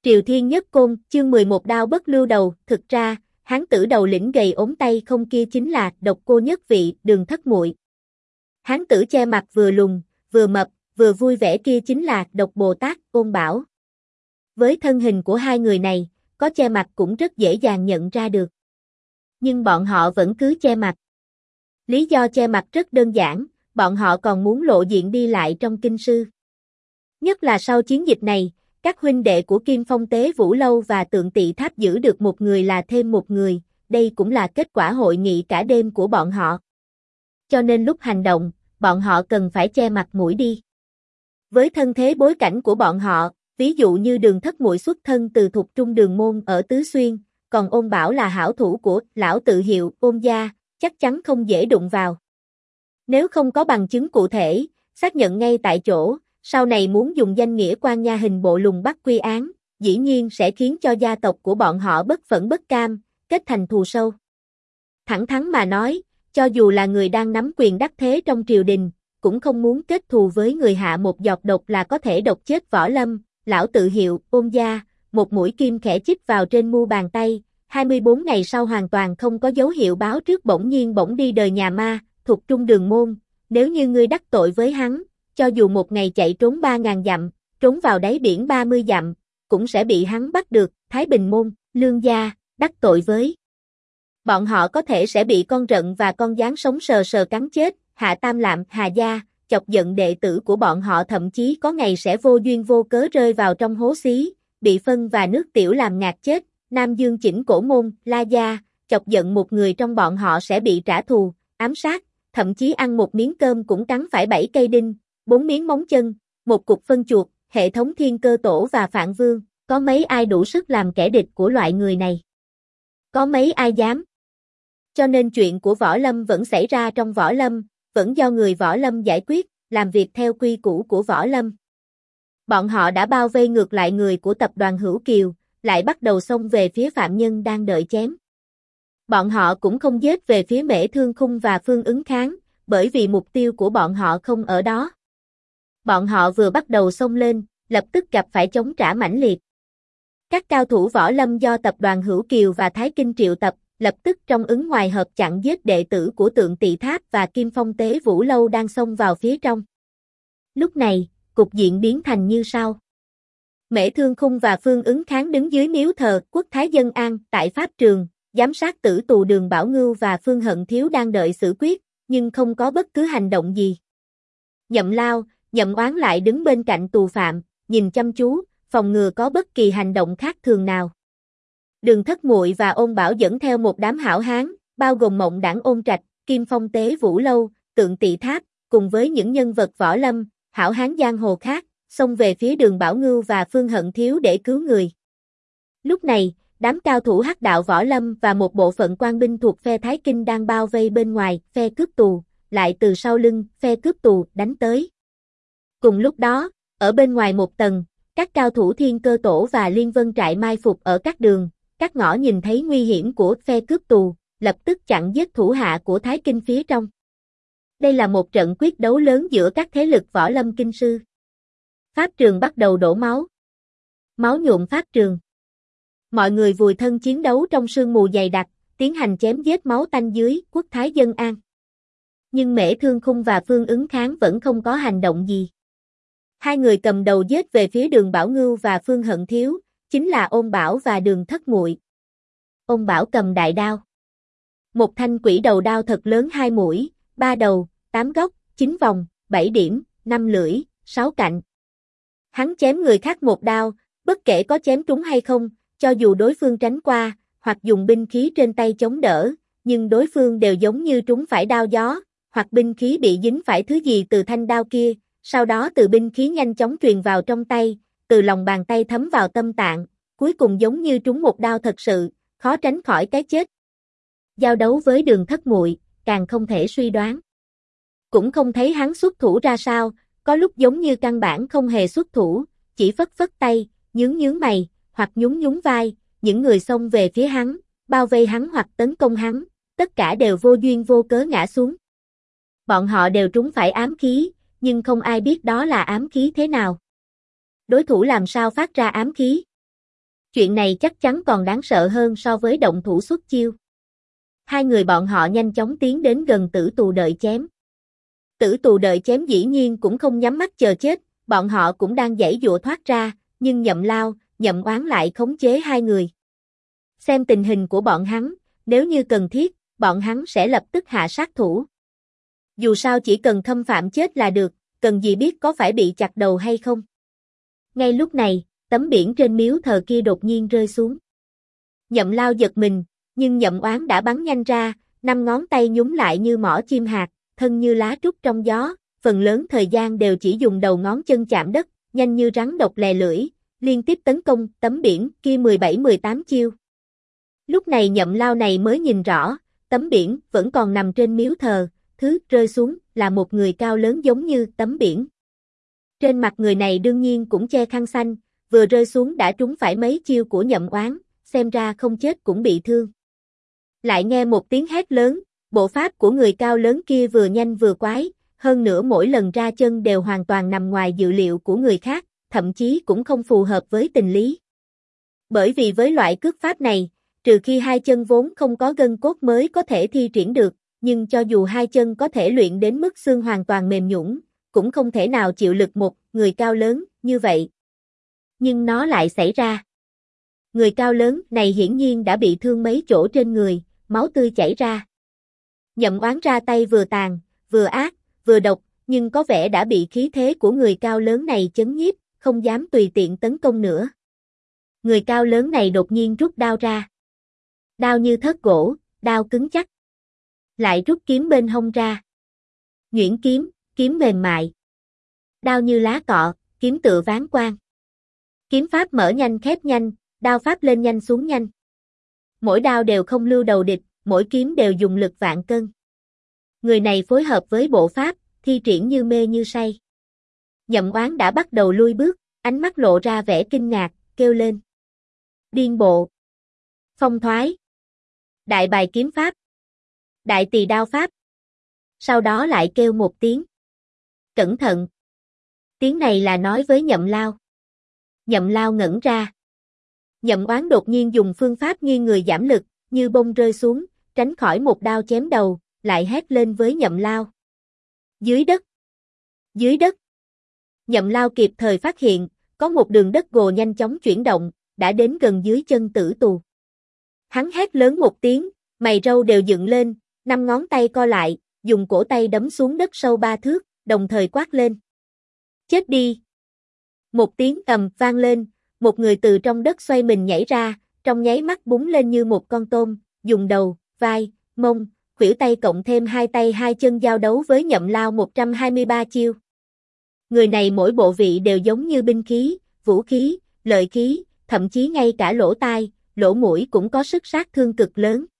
Triều Thiên Nhất Côn, chương 11 đao bất lưu đầu, thực ra, hán tử đầu lĩnh gầy ốm tay không kia chính là Độc Cô Nhất Vị, Đường Thất Muội. Hán tử che mặt vừa lùn, vừa mập, vừa vui vẻ kia chính là Độc Bồ Tát, Ôn Bảo. Với thân hình của hai người này, có che mặt cũng rất dễ dàng nhận ra được. Nhưng bọn họ vẫn cứ che mặt. Lý do che mặt rất đơn giản, bọn họ còn muốn lộ diện đi lại trong kinh sư. Nhất là sau chiến dịch này, các huynh đệ của Kim Phong Tế Vũ Lâu và Tượng Tỵ Tháp giữ được một người là thêm một người, đây cũng là kết quả hội nghị cả đêm của bọn họ. Cho nên lúc hành động, bọn họ cần phải che mặt mũi đi. Với thân thế bối cảnh của bọn họ, ví dụ như Đường Thất Muội xuất thân từ thục trung đường môn ở Tứ Xuyên, còn Ôn Bảo là hảo thủ của lão tự hiệu Ôn gia, chắc chắn không dễ đụng vào. Nếu không có bằng chứng cụ thể, xác nhận ngay tại chỗ, sau này muốn dùng danh nghĩa quan nha hình bộ lùng bắt quy án, dĩ nhiên sẽ khiến cho gia tộc của bọn họ bất phẫn bất cam, kết thành thù sâu. Thẳng thắn mà nói, cho dù là người đang nắm quyền đắc thế trong triều đình, cũng không muốn kết thù với người hạ một giọt độc là có thể độc chết Võ Lâm, lão tự hiệu Ôn gia, một mũi kim khẽ chích vào trên mu bàn tay, 24 ngày sau hoàn toàn không có dấu hiệu báo trước bỗng nhiên bỗng đi đời nhà ma, thuộc trung đường môn, nếu như ngươi đắc tội với hắn, cho dù một ngày chạy trốn 3.000 dặm, trốn vào đáy biển 30 dặm, cũng sẽ bị hắn bắt được, Thái Bình môn, Lương gia, đắc tội với. Bọn họ có thể sẽ bị con rận và con gián sống sờ sờ cắn chết, Hạ Tam Lạm, Hà gia, chọc giận đệ tử của bọn họ thậm chí có ngày sẽ vô duyên vô cớ rơi vào trong hố xí, bị phân và nước tiểu làm ngạt chết, Nam Dương Chỉnh Cổ môn, La gia, chọc giận một người trong bọn họ sẽ bị trả thù, ám sát, thậm chí ăn một miếng cơm cũng cắn phải 7 cây đinh, 4 miếng móng chân, một cục phân chuột, hệ thống Thiên Cơ Tổ và Phạn Vương, có mấy ai đủ sức làm kẻ địch của loại người này? Có mấy ai dám? Cho nên chuyện của Võ Lâm vẫn xảy ra trong Võ Lâm, vẫn do người Võ Lâm giải quyết, làm việc theo quy củ của Võ Lâm. Bọn họ đã bao vây ngược lại người của tập đoàn Hữu Kiều, lại bắt đầu xông về phía phạm nhân đang đợi chém. Bọn họ cũng không giết về phía Mễ Thương Khung và Phương Ứng Kháng, bởi vì mục tiêu của bọn họ không ở đó. Bọn họ vừa bắt đầu xông lên, lập tức gặp phải chống trả mãnh liệt. Các cao thủ Võ Lâm do tập đoàn Hữu Kiều và Thái Kinh triệu tập, lập tức trong ứng ngoài hợp chặn giết đệ tử của Tượng Tỵ Tháp và Kim Phong Tế Vũ Lâu đang xông vào phía trong. Lúc này, cục diện biến thành như sau. Mễ Thương Khung và Phương Ứng Kháng đứng dưới miếu thờ Quốc Thái Dân An tại pháp trường, giám sát tử tù Đường Bảo Ngưu và Phương Hận Thiếu đang đợi xử quyết, nhưng không có bất cứ hành động gì. Nhậm Lao, Nhậm Oán lại đứng bên cạnh tù phạm, nhìn chăm chú, phòng ngừa có bất kỳ hành động khác thường nào. Đường Thất Muội và Ôn Bảo dẫn theo một đám hảo hán, bao gồm Mộng Đảng Ôn Trạch, Kim Phong Tế Vũ Lâu, Tượng Tỵ Tháp, cùng với những nhân vật Võ Lâm, hảo hán giang hồ khác, xông về phía Đường Bảo Ngưu và Phương Hận Thiếu để cứu người. Lúc này, đám cao thủ Hắc đạo Võ Lâm và một bộ phận quan binh thuộc phe Thái Kinh đang bao vây bên ngoài, phe cướp tù, lại từ sau lưng, phe cướp tù, đánh tới. Cùng lúc đó, ở bên ngoài một tầng, các cao thủ Thiên Cơ Tổ và Liên Vân Trại mai phục ở các đường, các ngõ nhìn thấy nguy hiểm của phe cướp tù, lập tức chặn giết thủ hạ của Thái Kinh phía trong. Đây là một trận quyết đấu lớn giữa các thế lực Võ Lâm kinh sư. Pháp trường bắt đầu đổ máu. Máu nhuộm pháp trường. Mọi người vùi thân chiến đấu trong sương mù dày đặc, tiến hành chém giết máu tanh dưới Quốc Thái Dân An. Nhưng Mễ Thương Khung và Phương Ứng Kháng vẫn không có hành động gì. Hai người cầm đầu giết về phía Đường Bảo Ngưu và Phương Hận Thiếu, chính là Ôn Bảo và Đường Thất Muội. Ôn Bảo cầm đại đao. Một thanh quỷ đầu đao thật lớn 2 mũi, 3 đầu, 8 góc, 9 vòng, 7 điểm, 5 lưỡi, 6 cạnh. Hắn chém người khác một đao, bất kể có chém trúng hay không, cho dù đối phương tránh qua, hoặc dùng binh khí trên tay chống đỡ, nhưng đối phương đều giống như trúng phải đao gió, hoặc binh khí bị dính phải thứ gì từ thanh đao kia, sau đó từ binh khí nhanh chóng truyền vào trong tay, từ lòng bàn tay thấm vào tâm tạng, cuối cùng giống như trúng một đao thật sự, khó tránh khỏi cái chết. Giao đấu với Đường Thất Muội, càng không thể suy đoán. Cũng không thấy hắn xuất thủ ra sao, có lúc giống như căn bản không hề xuất thủ, chỉ phất phất tay, nhướng mày, hoặc nhún nhún vai, những người xông về phía hắn, bao vây hắn hoặc tấn công hắn, tất cả đều vô duyên vô cớ ngã xuống. Bọn họ đều trúng phải ám khí, nhưng không ai biết đó là ám khí thế nào. Đối thủ làm sao phát ra ám khí? Chuyện này chắc chắn còn đáng sợ hơn so với động thủ xuất chiêu. Hai người bọn họ nhanh chóng tiến đến gần tử tù đợi chém. Tử tù đợi chém dĩ nhiên cũng không nhắm mắt chờ chết, bọn họ cũng đang giãy giụa thoát ra, nhưng Nhậm Lao, Nhậm Oán lại khống chế hai người. Xem tình hình của bọn hắn, nếu như cần thiết, bọn hắn sẽ lập tức hạ sát thủ. Dù sao chỉ cần khâm phạm chết là được, cần gì biết có phải bị chặt đầu hay không. Ngay lúc này, tấm biển trên miếu thờ kia đột nhiên rơi xuống. Nhậm Lao giật mình, nhưng Nhậm Oán đã bắn nhanh ra, 5 ngón tay nhúng lại như mỏ chim hạt, thân như lá trúc trong gió, phần lớn thời gian đều chỉ dùng đầu ngón chân chạm đất, nhanh như rắn độc lè lưỡi, liên tiếp tấn công tấm biển kia 17-18 chiêu. Lúc này Nhậm Lao này mới nhìn rõ, tấm biển vẫn còn nằm trên miếu thờ, thứ rơi xuống là một người cao lớn giống như tấm biển. Trên mặt người này đương nhiên cũng che khăn xanh, vừa rơi xuống đã trúng phải mấy chiêu của Nhậm Oán, xem ra không chết cũng bị thương. Lại nghe một tiếng hét lớn, bộ pháp của người cao lớn kia vừa nhanh vừa quái, hơn nữa mỗi lần ra chân đều hoàn toàn nằm ngoài dự liệu của người khác, thậm chí cũng không phù hợp với tình lý. Bởi vì với loại cước pháp này, trừ khi hai chân vốn không có gân cốt mới có thể thi triển được, nhưng cho dù hai chân có thể luyện đến mức xương hoàn toàn mềm nhũn, cũng không thể nào chịu lực một người cao lớn như vậy. Nhưng nó lại xảy ra. Người cao lớn này hiển nhiên đã bị thương mấy chỗ trên người, máu tươi chảy ra. Nhậm Oán ra tay vừa tàn, vừa ác, vừa độc, nhưng có vẻ đã bị khí thế của người cao lớn này chấn nhiếp, không dám tùy tiện tấn công nữa. Người cao lớn này đột nhiên rút đao ra. Đao như thớt gỗ, đao cứng chắc. Lại rút kiếm bên hông ra. Nhuyễn kiếm, kiếm mềm mại. Đao như lá cọ, kiếm tựa ván quan. Kiếm pháp mở nhanh khép nhanh, đao pháp lên nhanh xuống nhanh. Mỗi đao đều không lưu đầu địch, mỗi kiếm đều dùng lực vạn cân. Người này phối hợp với bộ pháp, thi triển như mê như say. Nhậm Oán đã bắt đầu lui bước, ánh mắt lộ ra vẻ kinh ngạc, kêu lên. Điên bộ. Phong thoái. Đại bài kiếm pháp. Đại tỳ đao pháp. Sau đó lại kêu một tiếng. Cẩn thận. Tiếng này là nói với Nhậm Lao. Nhậm Lao ngẩn ra. Nhậm Oán đột nhiên dùng phương pháp nghiêng người giảm lực, như bông rơi xuống, tránh khỏi một đao chém đầu, lại hét lên với Nhậm Lao. Dưới đất! Dưới đất! Nhậm Lao kịp thời phát hiện, có một đường đất gồ nhanh chóng chuyển động, đã đến gần dưới chân tử tù. Hắn hét lớn một tiếng, mày râu đều dựng lên, 5 ngón tay co lại, dùng cổ tay đấm xuống đất sâu 3 thước, đồng thời quát lên. Chết đi! Một tiếng ầm vang lên, một người từ trong đất xoay mình nhảy ra, trong nháy mắt búng lên như một con tôm, dùng đầu, vai, mông, khuỷu tay cộng thêm hai tay hai chân giao đấu với Nhậm Lao 123 chiêu. Người này mỗi bộ vị đều giống như binh khí, vũ khí, lợi khí, thậm chí ngay cả lỗ tai, lỗ mũi cũng có sức sát thương cực lớn.